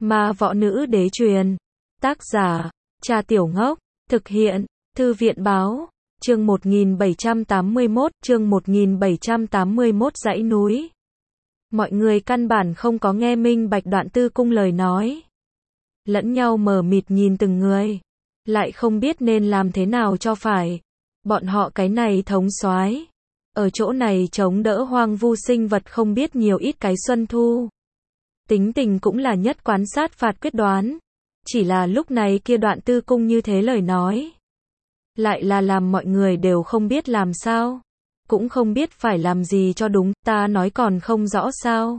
Ma Võ Nữ Đế Truyền. Tác giả, Cha Tiểu Ngốc. Thực hiện, Thư viện Báo. Chương 1781, dãy núi. Mọi người căn bản không có nghe minh bạch Đoạn Tư Cung lời nói. Lẫn nhau mờ mịt nhìn từng người. Lại không biết nên làm thế nào cho phải. Bọn họ cái này thống soái ở chỗ này chống đỡ hoang vu sinh vật không biết nhiều ít cái xuân thu. Tính tình cũng là nhất quán sát phạt quyết đoán. Chỉ là lúc này kia Đoạn Tư Cung như thế lời nói. Lại là làm mọi người đều không biết làm sao. Cũng không biết phải làm gì cho đúng, ta nói còn không rõ sao.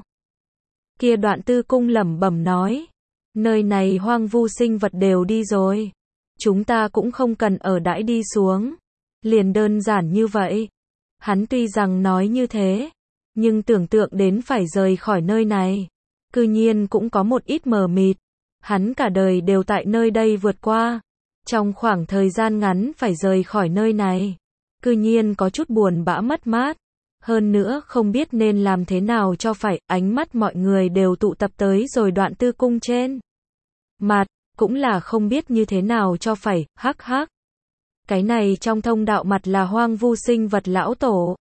Kia Đoạn Tư Cung lẩm bẩm nói. Nơi này hoang vu sinh vật đều đi rồi. Chúng ta cũng không cần ở đãi đi xuống. Liền đơn giản như vậy. Hắn tuy rằng nói như thế, nhưng tưởng tượng đến phải rời khỏi nơi này. Cư nhiên cũng có một ít mờ mịt. Hắn cả đời đều tại nơi đây vượt qua. Trong khoảng thời gian ngắn phải rời khỏi nơi này. Cư nhiên có chút buồn bã mất mát. Hơn nữa không biết nên làm thế nào cho phải, ánh mắt mọi người đều tụ tập tới rồi Đoạn Tư Cung trên mặt, cũng là không biết như thế nào cho phải, hắc hắc. Cái này trong thông đạo mặt là hoang vu sinh vật lão tổ.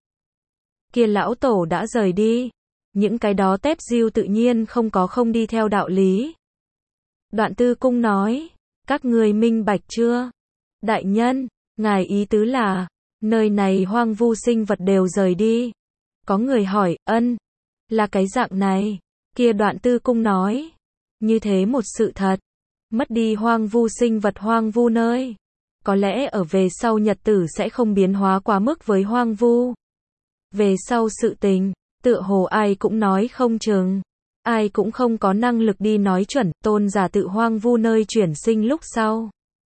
Kia lão tổ đã rời đi. Những cái đó tép diêu tự nhiên không đi theo đạo lý. Đoạn Tư Cung nói, các ngươi minh bạch chưa? Đại nhân, ngài ý tứ là, nơi này hoang vu sinh vật đều rời đi. Có người hỏi, là cái dạng này. Kia Đoạn Tư Cung nói, như thế một sự thật. Mất đi hoang vu sinh vật hoang vu nơi. Có lẽ ở về sau nhật tử sẽ không biến hóa quá mức với hoang vu. Về sau sự tình, tựa hồ ai cũng nói không chừng. Ai cũng không có năng lực đi nói chuẩn, Tôn giả tự hoang vu nơi chuyển sinh lúc sau.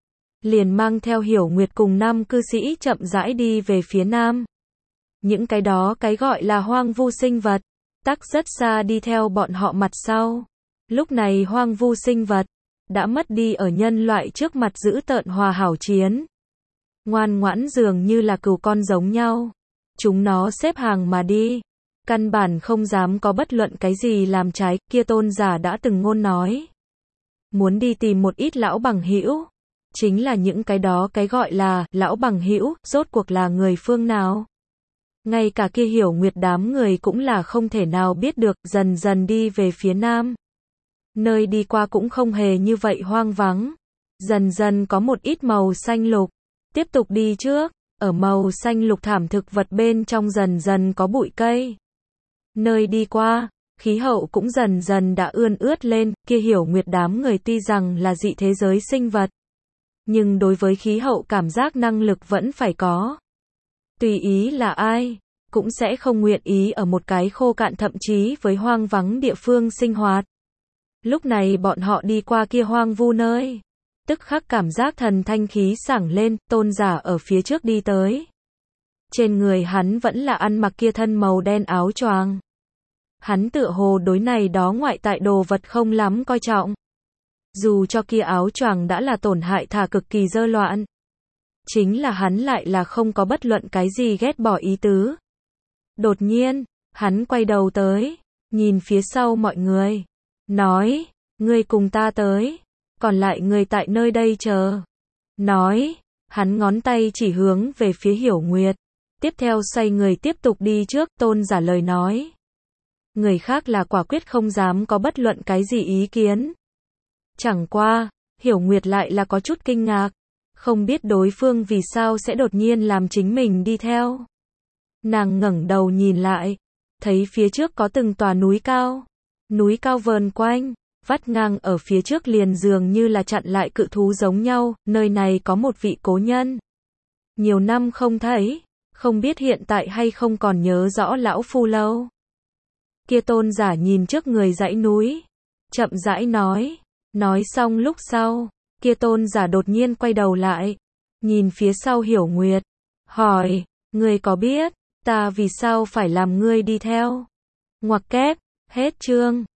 Liền mang theo Hiểu Nguyệt cùng 5 cư sĩ chậm rãi đi về phía nam. Những cái đó cái gọi là hoang vu sinh vật, tắc rất xa đi theo bọn họ mặt sau. Lúc này hoang vu sinh vật, đã mất đi ở nhân loại trước mặt giữ tợn hòa hảo chiến. Ngoan ngoãn dường như là cừu con giống nhau. Chúng nó xếp hàng mà đi. Căn bản không dám có bất luận cái gì làm trái, kia tôn giả đã từng ngôn nói. Muốn đi tìm một ít lão bằng hữu. Chính là những cái đó cái gọi là lão bằng hữu, rốt cuộc là người phương nào. Ngay cả kia Hiểu Nguyệt đám người cũng là không thể nào biết được, dần dần đi về phía nam. Nơi đi qua cũng không hề như vậy hoang vắng. Dần dần có một ít màu xanh lục. Tiếp tục đi trước, ở màu xanh lục thảm thực vật bên trong dần dần có bụi cây. Nơi đi qua, khí hậu cũng dần dần đã ươn ướt lên, kia Hiểu Nguyệt đám người tuy rằng là dị thế giới sinh vật. Nhưng đối với khí hậu cảm giác năng lực vẫn phải có. Tùy ý là ai, cũng sẽ không nguyện ý ở một cái khô cạn thậm chí với hoang vắng địa phương sinh hoạt. Lúc này bọn họ đi qua kia hoang vu nơi. Tức khắc cảm giác thần thanh khí sảng lên, tôn giả ở phía trước đi tới. Trên người hắn vẫn là ăn mặc kia thân màu đen áo choàng. Hắn tựa hồ đối này đó ngoại tại đồ vật không lắm coi trọng. Dù cho kia áo choàng đã là tổn hại thà cực kỳ dơ loạn. Chính là hắn lại là không có bất luận cái gì ghét bỏ ý tứ. Đột nhiên, hắn quay đầu tới, nhìn phía sau mọi người. Nói, ngươi cùng ta tới. Còn lại người tại nơi đây chờ. Nói, hắn ngón tay chỉ hướng về phía Hiểu Nguyệt. Tiếp theo xoay người tiếp tục đi trước, tôn giả lời nói. Người khác là quả quyết không dám có bất luận cái gì ý kiến. Chẳng qua, Hiểu Nguyệt lại là có chút kinh ngạc. Không biết đối phương vì sao sẽ đột nhiên làm chính mình đi theo. Nàng ngẩng đầu nhìn lại. Thấy phía trước có từng tòa núi cao. Núi cao vờn quanh. Vắt ngang ở phía trước liền dường như là chặn lại cự thú giống nhau, nơi này có một vị cố nhân. Nhiều năm không thấy, không biết hiện tại hay không còn nhớ rõ lão phu lâu. Kia tôn giả nhìn trước người dãy núi, chậm rãi nói xong lúc sau, kia tôn giả đột nhiên quay đầu lại, nhìn phía sau Hiểu Nguyệt, hỏi, ngươi có biết, ta vì sao phải làm ngươi đi theo? Ngoặc kép, hết chương.